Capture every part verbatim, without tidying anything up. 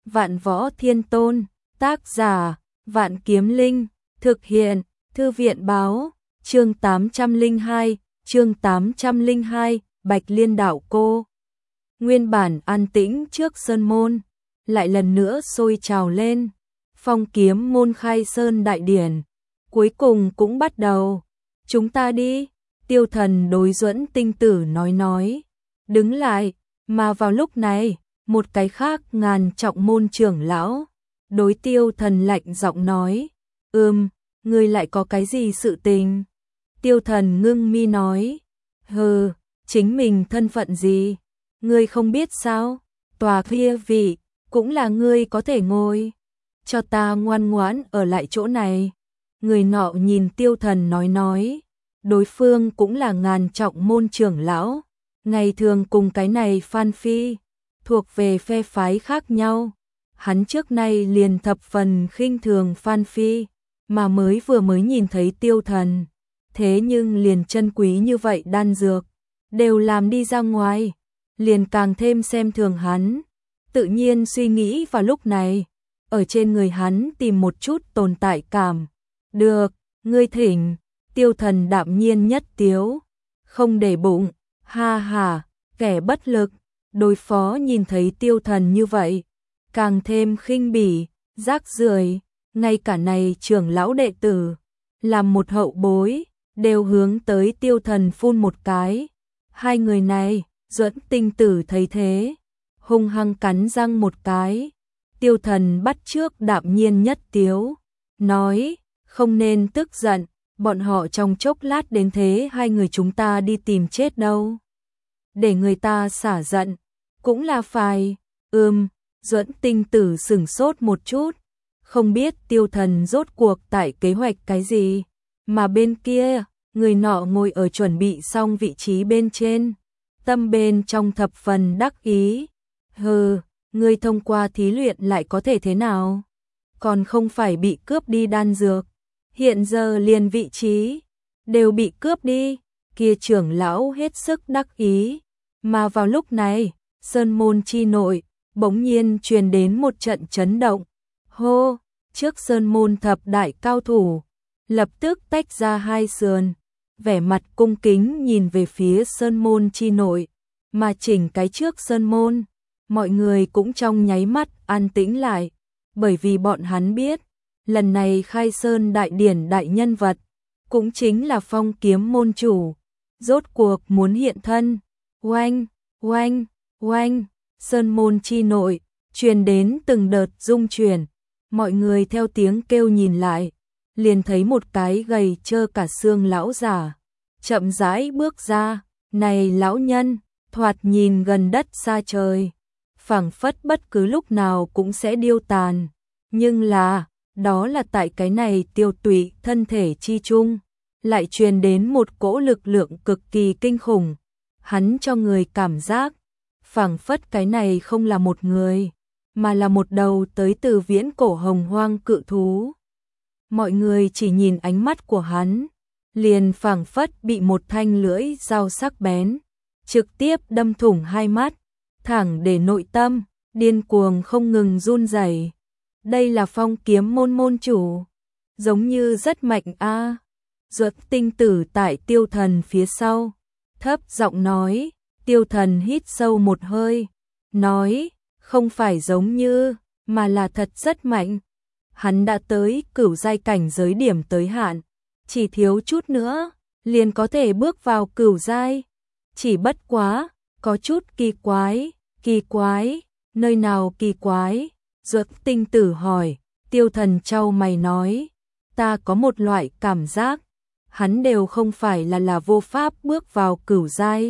Vạn Võ Thiên Tôn, tác giả, Vạn Kiếm Linh, thực hiện, Thư viện báo, chương tám trăm lẻ hai, chương tám trăm lẻ hai, Bạch Liên Đạo Cô. Nguyên bản an tĩnh trước sơn môn, lại lần nữa sôi trào lên, phong kiếm môn khai sơn đại điển, cuối cùng cũng bắt đầu. Chúng ta đi, Tiêu Thần đối Duẫn Tinh Tử nói nói, đứng lại, mà vào lúc này, một cái khác ngàn trọng môn trưởng lão, đối Tiêu Thần lạnh giọng nói, ừm, ngươi lại có cái gì sự tình? Tiêu Thần ngưng mi nói, hừ, chính mình thân phận gì? Ngươi không biết sao? Tòa kia vị, cũng là ngươi có thể ngồi. Cho ta ngoan ngoãn ở lại chỗ này. Người nọ nhìn Tiêu Thần nói nói, đối phương cũng là ngàn trọng môn trưởng lão, ngày thường cùng cái này Phan Phi, thuộc về phe phái khác nhau. Hắn trước nay liền thập phần khinh thường Phan Phi, mà mới vừa mới nhìn thấy Tiêu Thần, thế nhưng liền chân quý như vậy đan dược, đều làm đi ra ngoài, liền càng thêm xem thường hắn. Tự nhiên suy nghĩ vào lúc này, ở trên người hắn tìm một chút tồn tại cảm. Được, ngươi thỉnh. Tiêu Thần đạm nhiên nhất tiếu, không để bụng, ha ha, kẻ bất lực. Đối phó nhìn thấy Tiêu Thần như vậy, càng thêm khinh bỉ, rác rưởi, ngay cả này trưởng lão đệ tử, làm một hậu bối, đều hướng tới Tiêu Thần phun một cái. Hai người này, Duẫn Tinh Tử thấy thế, hung hăng cắn răng một cái. Tiêu Thần bắt chước đạm nhiên nhất tiếu, nói, không nên tức giận, bọn họ trong chốc lát đến thế hai người chúng ta đi tìm chết đâu. Để người ta xả giận, cũng là phải. Ừm, Duẫn Tinh Tử sửng sốt một chút, không biết Tiêu Thần rốt cuộc tại kế hoạch cái gì, mà bên kia, người nọ ngồi ở chuẩn bị xong vị trí bên trên, tâm bên trong thập phần đắc ý. Hừ, ngươi thông qua thí luyện lại có thể thế nào? Còn không phải bị cướp đi đan dược, hiện giờ liền vị trí đều bị cướp đi. Kia trưởng lão hết sức đắc ý, mà vào lúc này, sơn môn chi nội, bỗng nhiên truyền đến một trận chấn động. Hô, trước sơn môn thập đại cao thủ, lập tức tách ra hai sườn, vẻ mặt cung kính nhìn về phía sơn môn chi nội, mà chỉnh cái trước sơn môn, mọi người cũng trong nháy mắt an tĩnh lại, bởi vì bọn hắn biết, lần này khai sơn đại điển đại nhân vật, cũng chính là phong kiếm môn chủ, rốt cuộc muốn hiện thân. Oanh, oanh, oanh, sơn môn chi nội, truyền đến từng đợt rung chuyển, mọi người theo tiếng kêu nhìn lại, liền thấy một cái gầy trơ cả xương lão giả, chậm rãi bước ra. Này lão nhân, thoạt nhìn gần đất xa trời, phảng phất bất cứ lúc nào cũng sẽ điêu tàn, nhưng là, đó là tại cái này tiêu tụy thân thể chi chung, lại truyền đến một cỗ lực lượng cực kỳ kinh khủng. Hắn cho người cảm giác, phảng phất cái này không là một người, mà là một đầu tới từ viễn cổ hồng hoang cự thú. Mọi người chỉ nhìn ánh mắt của hắn, liền phảng phất bị một thanh lưỡi dao sắc bén, trực tiếp đâm thủng hai mắt, thẳng để nội tâm, điên cuồng không ngừng run rẩy. Đây là phong kiếm môn môn chủ, giống như rất mạnh a. À. Duẫn Tinh Tử tại Tiêu Thần phía sau, thấp giọng nói. Tiêu Thần hít sâu một hơi, nói, không phải giống như, mà là thật rất mạnh. Hắn đã tới cửu giai cảnh giới điểm tới hạn, chỉ thiếu chút nữa, liền có thể bước vào cửu giai. Chỉ bất quá, có chút kỳ quái, kỳ quái, nơi nào kỳ quái? Duẫn Tinh Tử hỏi. Tiêu Thần chau mày nói, ta có một loại cảm giác, hắn đều không phải là là vô pháp bước vào cửu giai,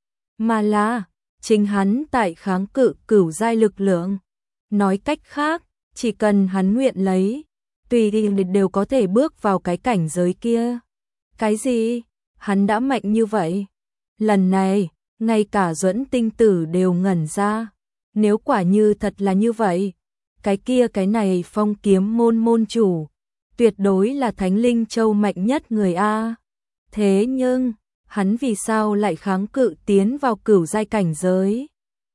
mà là chính hắn tại kháng cự cửu giai lực lượng. Nói cách khác, chỉ cần hắn nguyện lấy, tùy đi đều có thể bước vào cái cảnh giới kia. Cái gì? Hắn đã mạnh như vậy? Lần này, ngay cả Duẫn Tinh Tử đều ngẩn ra. Nếu quả như thật là như vậy, cái kia cái này phong kiếm môn môn chủ, tuyệt đối là Thánh Linh Châu mạnh nhất người A. Thế nhưng, hắn vì sao lại kháng cự tiến vào cửu giai cảnh giới?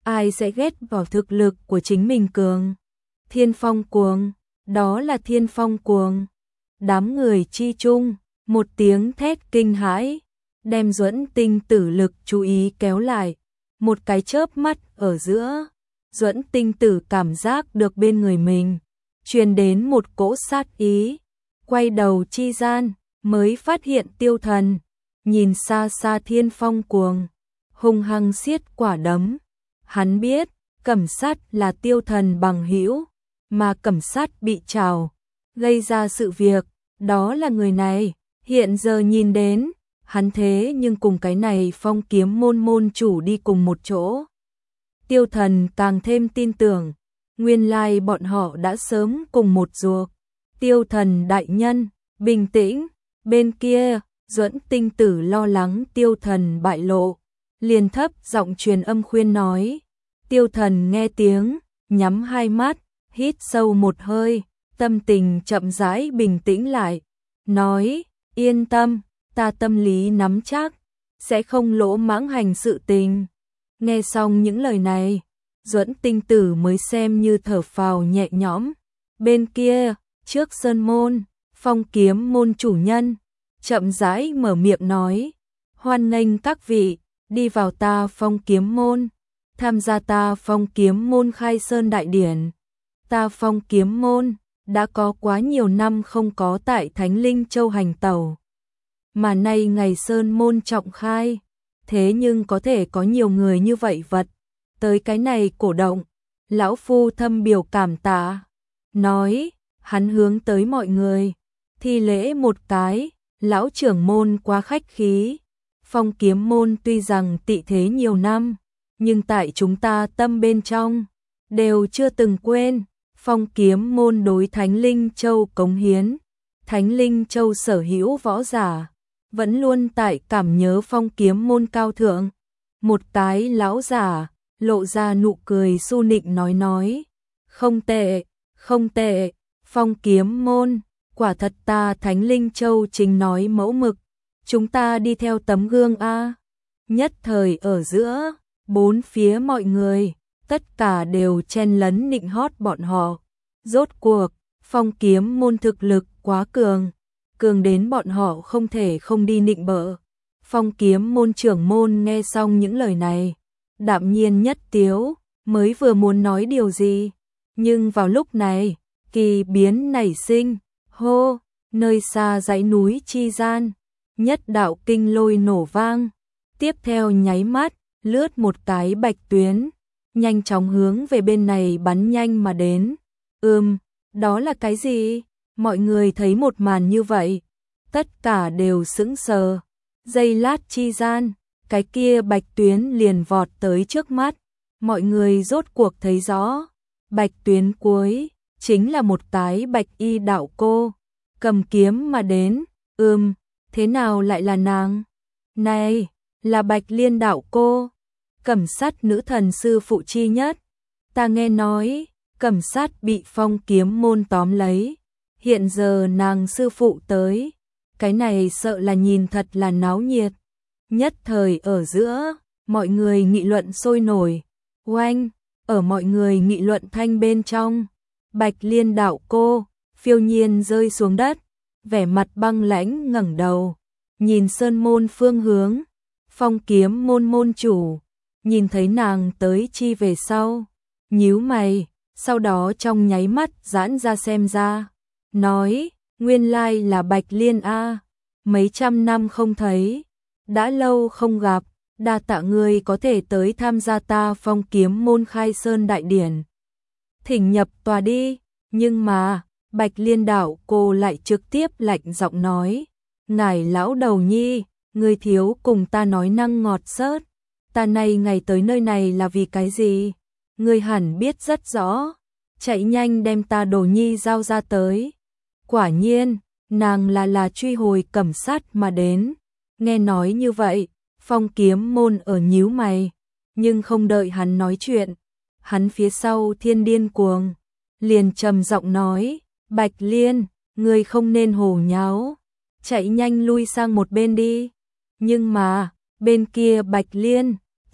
ai sẽ ghét vào thực lực của chính mình cường. Thiên Phong Cuồng, đó là Thiên Phong Cuồng. Đám người chi chung, một tiếng thét kinh hãi, đem Duẫn Tinh Tử lực chú ý kéo lại. Một cái chớp mắt ở giữa, Duẫn Tinh Tử cảm giác được bên người mình truyền đến một cỗ sát ý, quay đầu chi gian mới phát hiện Tiêu Thần, nhìn xa xa Thiên Phong Cuồng, hung hăng siết quả đấm. Hắn biết, Cẩm Sát là Tiêu Thần bằng hữu, mà Cẩm Sát bị trào, gây ra sự việc, đó là người này. Hiện giờ nhìn đến, hắn thế nhưng cùng cái này Phong Kiếm môn môn chủ đi cùng một chỗ. Tiêu Thần càng thêm tin tưởng, nguyên lai bọn họ đã sớm cùng một ruột. Tiêu Thần đại nhân, bình tĩnh. Bên kia, Duẫn Tinh Tử lo lắng Tiêu Thần bại lộ, liền thấp giọng truyền âm khuyên nói. Tiêu Thần nghe tiếng, nhắm hai mắt, hít sâu một hơi, tâm tình chậm rãi bình tĩnh lại, nói, yên tâm, ta tâm lý nắm chắc, sẽ không lỗ mãng hành sự tình. Nghe xong những lời này, Duẫn Tinh Tử mới xem như thở phào nhẹ nhõm. Bên kia, trước sơn môn, Phong Kiếm môn chủ nhân, chậm rãi mở miệng nói, hoan nghênh các vị, đi vào ta Phong Kiếm môn, tham gia ta Phong Kiếm môn khai sơn đại điển. Ta Phong Kiếm môn, đã có quá nhiều năm không có tại Thánh Linh Châu hành tẩu. Mà nay ngày sơn môn trọng khai, thế nhưng có thể có nhiều người như vậy vật. Tới cái này cổ động, lão phu thâm biểu cảm tạ. Nói, hắn hướng tới mọi người, thi lễ một cái, lão trưởng môn quá khách khí. Phong Kiếm môn tuy rằng tị thế nhiều năm, nhưng tại chúng ta tâm bên trong, đều chưa từng quên. Phong Kiếm môn đối Thánh Linh Châu cống hiến, Thánh Linh Châu sở hữu võ giả, vẫn luôn tại cảm nhớ Phong Kiếm môn cao thượng. Một cái lão giả, lộ ra nụ cười su nịnh nói nói, không tệ, không tệ, Phong Kiếm môn, quả thật ta Thánh Linh Châu chính nói mẫu mực, chúng ta đi theo tấm gương a. Nhất thời ở giữa, bốn phía mọi người, tất cả đều chen lấn nịnh hót bọn họ. Rốt cuộc, Phong Kiếm môn thực lực quá cường, cường đến bọn họ không thể không đi nịnh bợ. Phong Kiếm môn trưởng môn nghe xong những lời này, đạm nhiên nhất tiếu, mới vừa muốn nói điều gì, nhưng vào lúc này, kỳ biến nảy sinh, hô, nơi xa dãy núi chi gian, nhất đạo kinh lôi nổ vang, tiếp theo nháy mắt, lướt một cái bạch tuyến, nhanh chóng hướng về bên này bắn nhanh mà đến. Ừm, đó là cái gì? Mọi người thấy một màn như vậy, tất cả đều sững sờ. Giây lát chi gian, cái kia bạch tuyến liền vọt tới trước mắt, mọi người rốt cuộc thấy rõ, bạch tuyến cuối chính là một cái bạch y đạo cô, cầm kiếm mà đến. Ừm, thế nào lại là nàng? Này, là Bạch Liên đạo cô, Cẩm Sát nữ thần sư phụ chi nhất. Ta nghe nói, Cẩm Sát bị Phong Kiếm môn tóm lấy, hiện giờ nàng sư phụ tới, cái này sợ là nhìn thật là náo nhiệt. Nhất thời ở giữa, mọi người nghị luận sôi nổi. Oanh, ở mọi người nghị luận thanh bên trong, Bạch Liên đạo cô phiêu nhiên rơi xuống đất, vẻ mặt băng lãnh ngẩng đầu, nhìn sơn môn phương hướng. Phong Kiếm môn môn chủ nhìn thấy nàng tới chi về sau, nhíu mày, sau đó trong nháy mắt giãn ra xem ra, nói, nguyên lai là Bạch Liên a, mấy trăm năm không thấy, đã lâu không gặp, đa tạ ngươi có thể tới tham gia ta Phong Kiếm môn khai sơn đại điển. Thỉnh nhập tòa đi. Nhưng mà, Bạch Liên đạo cô lại trực tiếp lạnh giọng nói, ngài lão đầu nhi, ngươi thiếu cùng ta nói năng ngọt xớt, ta nay ngày tới nơi này là vì cái gì? Ngươi hẳn biết rất rõ, chạy nhanh đem ta đồ nhi giao ra tới. Quả nhiên, nàng là là truy hồi Cẩm Sát mà đến. Nghe nói như vậy, Phong Kiếm môn ở nhíu mày, nhưng không đợi hắn nói chuyện, hắn phía sau Thiên Điên Cuồng liền trầm giọng nói, Bạch Liên, ngươi không nên hồ nháo, chạy nhanh lui sang một bên đi. Nhưng mà, bên kia Bạch Liên,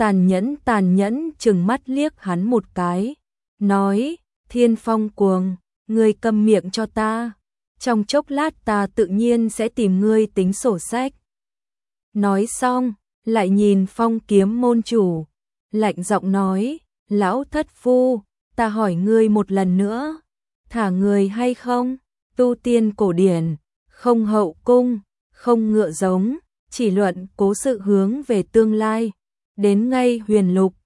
tàn nhẫn tàn nhẫn trừng mắt liếc hắn một cái, nói, Thiên Phong cuồng, ngươi câm miệng cho ta, trong chốc lát ta tự nhiên sẽ tìm ngươi tính sổ sách. Nói xong, lại nhìn Phong Kiếm môn chủ, lạnh giọng nói, lão thất phu, ta hỏi ngươi một lần nữa, thả người hay không? Tu tiên cổ điển, không hậu cung, không ngựa giống, chỉ luận cố sự hướng về tương lai, đến ngay huyền lục,